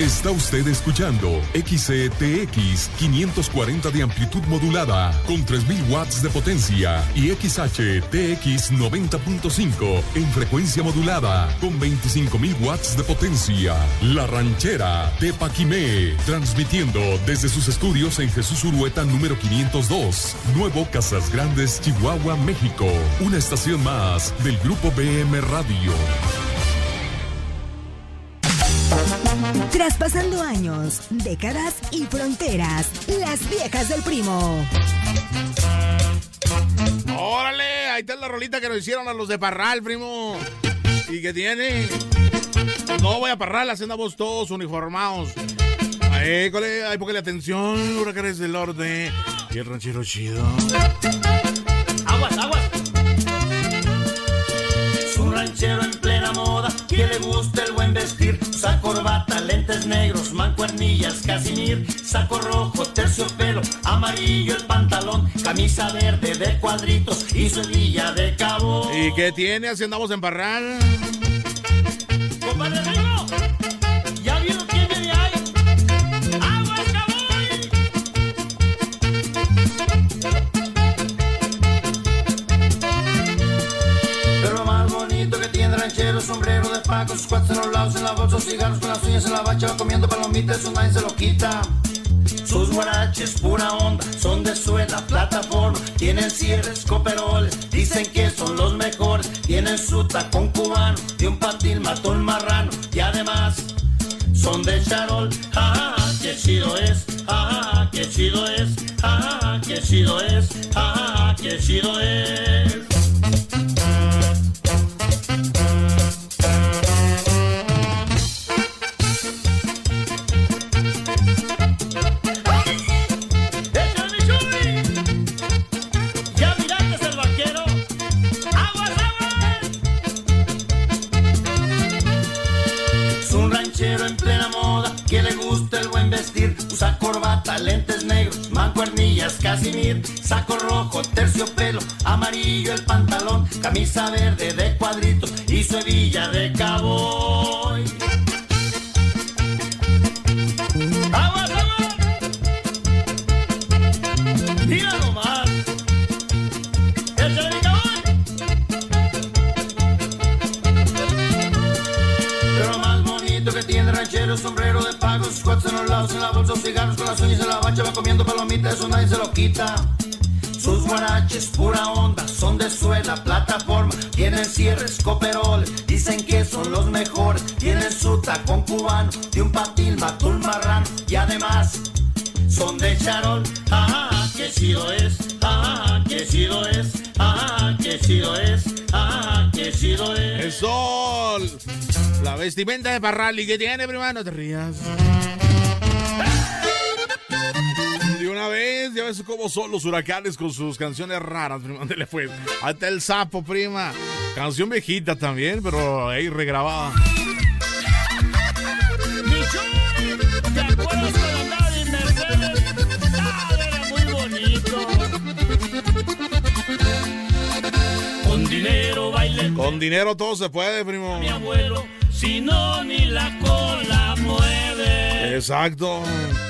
Está usted escuchando XCTX 540 de amplitud modulada con 3000 watts de potencia y XHTX 90.5 en frecuencia modulada con 25.000 watts de potencia. La Ranchera de Paquimé, transmitiendo desde sus estudios en Jesús Urueta número 502, Nuevo Casas Grandes, Chihuahua, México. Una estación más del Grupo BM Radio. Traspasando años, décadas y fronteras, las viejas del primo. ¡Órale! Ahí está la rolita que nos hicieron a los de Parral, primo. ¿Y qué tiene? No voy a Parral, andamos todos uniformados. Ahí póngale atención, huracanes del norte. Y el ranchero chido. ¡Aguas, aguas! Es un ranchero en plena moda, que le gusta el buen vestir. Usa corbata, lentes negros, mancuernillas, casimir, saco rojo, terciopelo, amarillo el pantalón, camisa verde de cuadritos y su hebilla de cabo. ¿Y qué tiene? Así andamos en Parral. ¡Compadre Rigo! ¿Ya vieron quién viene ahí? ¡Aguas, caboy! Pero lo más bonito que tiene el ranchero, sombrero de paco, sus cuates en los lados, en la bolsa, cigarros con las uñas en la bacha, va comiendo palomitas, eso nadie se lo quita. Sus guaraches, pura onda, son de suela, plataforma, tienen cierres, coperoles, dicen que son los mejores, tienen su tacón cubano, de un patín mató un marrano, y además son de charol. ¡Ah, qué chido es! ¡Ah, qué chido es! ¡Ah, qué chido es! ¡Ah, qué chido es! Usa corbata, lentes negros, mancuernillas, casimir, saco rojo, terciopelo, amarillo el pantalón, camisa verde de cuadritos y su hebilla de cowboy. ¡Aguas, aguas! ¡Mira nomás! ¡Échale mi cowboy! Pero lo más bonito que tiene el ranchero, sombrero de pago, sus cuates en los lados, en la bolsa, cigarros con las uñas en la bacha, va comiendo palomitas, eso nadie se lo quita. Sus guaraches, pura onda, son de suela, plataforma, tienen cierres, coperoles, dicen que son los mejores, tienen su tacón cubano, de un patín mató un marrano, y además son de charol. ¡Ah, qué chido es! ¡Ah, qué chido es! ¡Ah, qué chido es! ¡Ah, qué chido es! ¡El sol! La vestimenta de Parral, ¿y qué tiene, prima? No te rías. De una vez, ya ves cómo son los huracanes con sus canciones raras, prima. ¿Dónde le fue? Hasta el sapo, prima. Canción viejita también, pero ahí regrabada. Michoy, ¿te acuerdas cuando andaba en Mercedes? Ah, era muy bonito. Con dinero baile. Con dinero todo se puede, primo. Mi abuelo, si no ni la cola mueve. Exacto.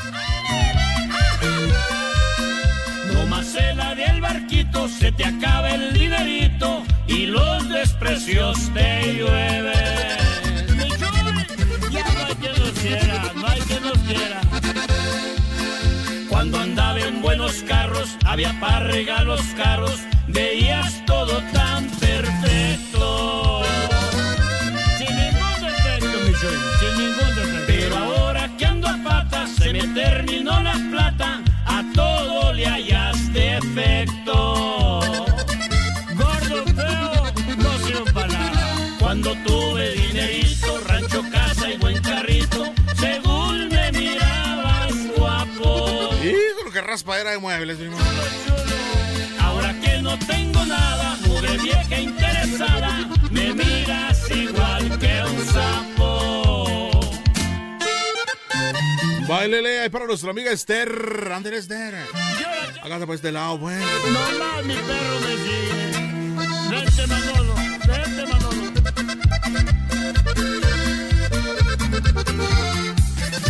No más se la del barquito, se te acaba el dinerito y los desprecios te llueven. Michoy, ya no hay quien nos quiera, no hay quien nos quiera. Cuando andaba en buenos carros, había para regalos caros, veías todo tan perfecto. Sin ningún defecto, Michoy, sin ningún defecto. Pero ahora que ando a patas, se me terminó la plata, a todo le hallas defecto. Gordo feo, no sirve para nada. Cuando tuve dinerito, rancho, casa y buen carrito, según me mirabas guapo. Hijo, que raspadera de muebles, primo. Ahora que no tengo nada, mugre vieja interesada, me miras igual que un sapo. Báilele ahí para nuestra amiga Esther. Ándale, Esther. Hágase por este lado, pues. Nomás mi perro me sigue. Vente, Manolo, vente, Manolo.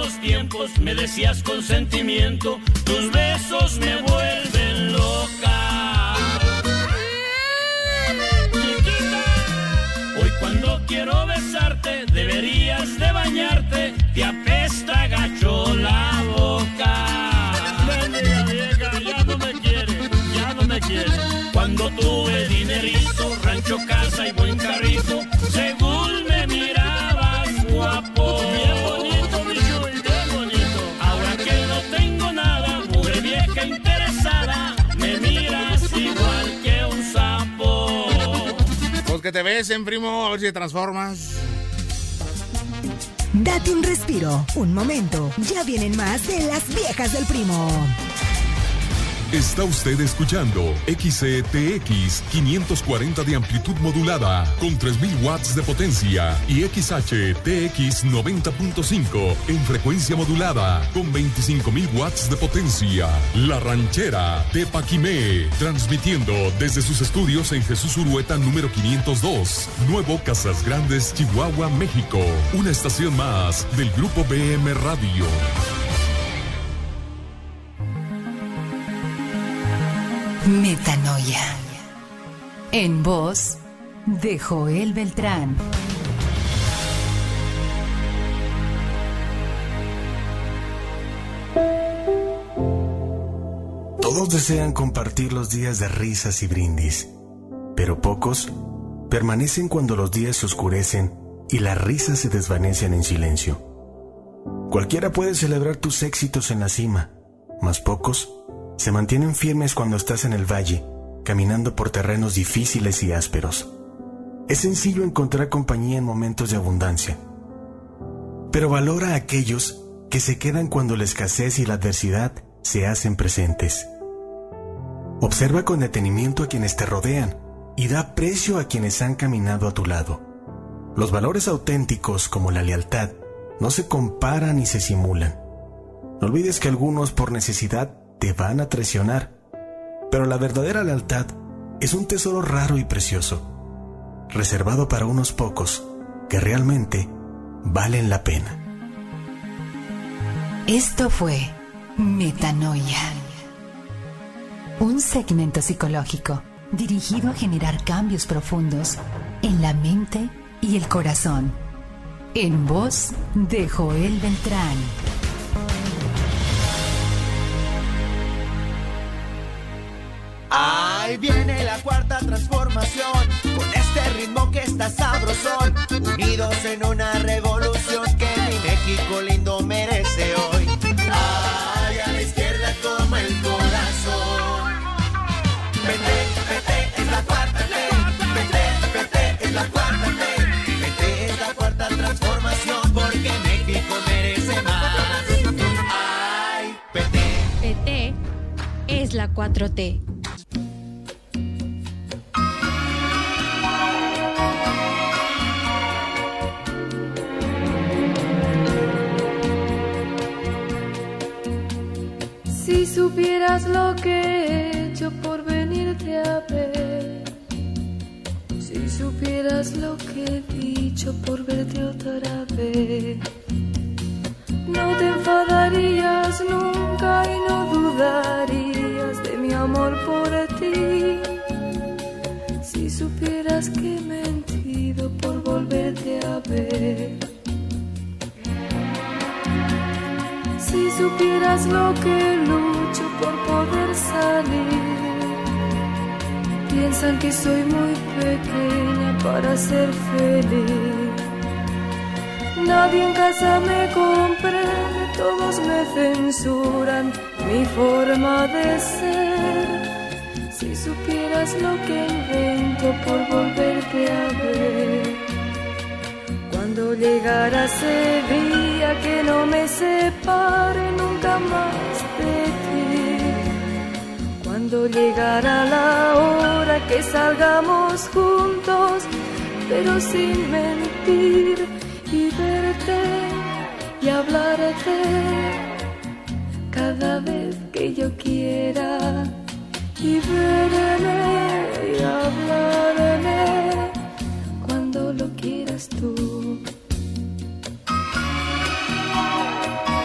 buenos tiempos, me decías con sentimiento, tus besos me vuelven loca. Chiquita, hoy cuando quiero besarte, deberías de bañarte, te apesta gacho la boca. Bendiga vieja, ya no me quiere, ya no me quiere. Cuando tuve dinerito, rancho, casa y buen carrito, según me mirabas guapo. Bien bonito, mi Chuy, bien bonito. Ahora que no tengo nada, mugre vieja interesada, me miras igual que un sapo. Pues que te besen, primo, a ver si te transformas. Date un respiro, un momento. Ya vienen más de Las Viejas del Primo. Está usted escuchando XCTX 540 de amplitud modulada con 3000 watts de potencia y XHTX 90.5 en frecuencia modulada con 25,000 watts de potencia. La Ranchera de Paquimé, transmitiendo desde sus estudios en Jesús Urueta número 502, Nuevo Casas Grandes, Chihuahua, México. Una estación más del Grupo BM Radio. Metanoia. En voz de Joel Beltrán. Todos desean compartir los días de risas y brindis, pero pocos permanecen cuando los días se oscurecen y las risas se desvanecen en silencio. Cualquiera puede celebrar tus éxitos en la cima, mas pocos se mantienen firmes cuando estás en el valle, caminando por terrenos difíciles y ásperos. Es sencillo encontrar compañía en momentos de abundancia, pero valora a aquellos que se quedan cuando la escasez y la adversidad se hacen presentes. Observa con detenimiento a quienes te rodean y da precio a quienes han caminado a tu lado. Los valores auténticos, como la lealtad, no se comparan ni se simulan. No olvides que algunos por necesidad te van a traicionar, pero la verdadera lealtad es un tesoro raro y precioso, reservado para unos pocos que realmente valen la pena. Esto fue Metanoia, un segmento psicológico dirigido a generar cambios profundos en la mente y el corazón, en voz de Joel Beltrán. Ahí viene la cuarta transformación, con este ritmo que está sabrosón, unidos en una revolución que mi México lindo merece hoy. Ay, a la izquierda toma el corazón. PT es la cuarta T, PT es la cuarta T, PT es la cuarta transformación, porque México merece más. Ay, PT es la 4T. Si supieras lo que he hecho por venirte a ver, si supieras lo que he dicho por verte otra vez, no te enfadarías nunca y no dudarías de mi amor por ti. Si supieras que he mentido por volverte a ver, si supieras lo que lucho por poder salir, piensan que soy muy pequeña para ser feliz. Nadie en casa me comprende, todos me censuran mi forma de ser. Si supieras lo que invento por volverte a ver, cuando llegara ese día que no me separe nunca más de ti, cuando llegara la hora que salgamos juntos, pero sin mentir, y verte y hablarte cada vez que yo quiera, y verme y hablarme cuando lo quieras tú.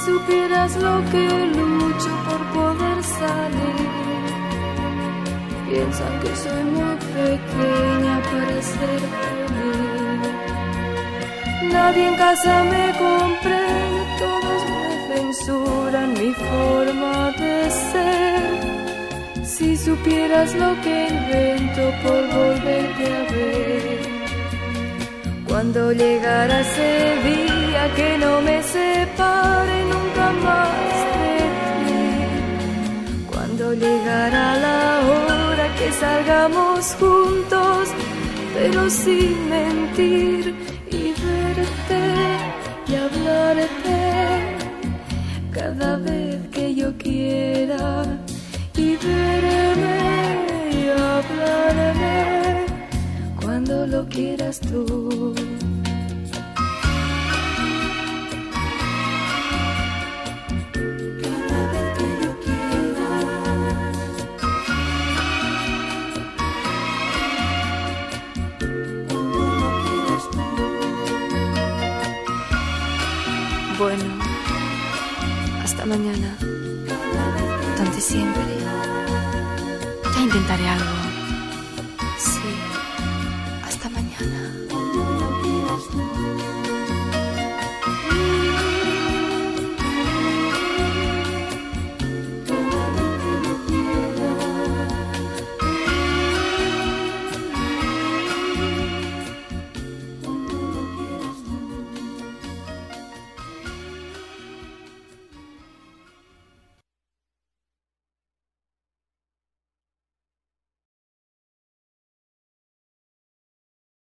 supieras lo que lucho por poder salir. Piensan que soy muy pequeña para ser feliz. Nadie en casa me comprende, todos me censuran mi forma de ser. Si supieras lo que invento por volverte a ver. Cuando llegara ese día que no me separe nunca más de ti. Cuando llegara la hora que salgamos juntos, pero sin mentir, y verte y hablarte cada vez que yo quiera, y verme y hablarme cuando lo quieras tú. Cada vez que yo quiera, cuando lo quieras tú. Bueno, hasta mañana. Donde siempre. Ya intentaré algo.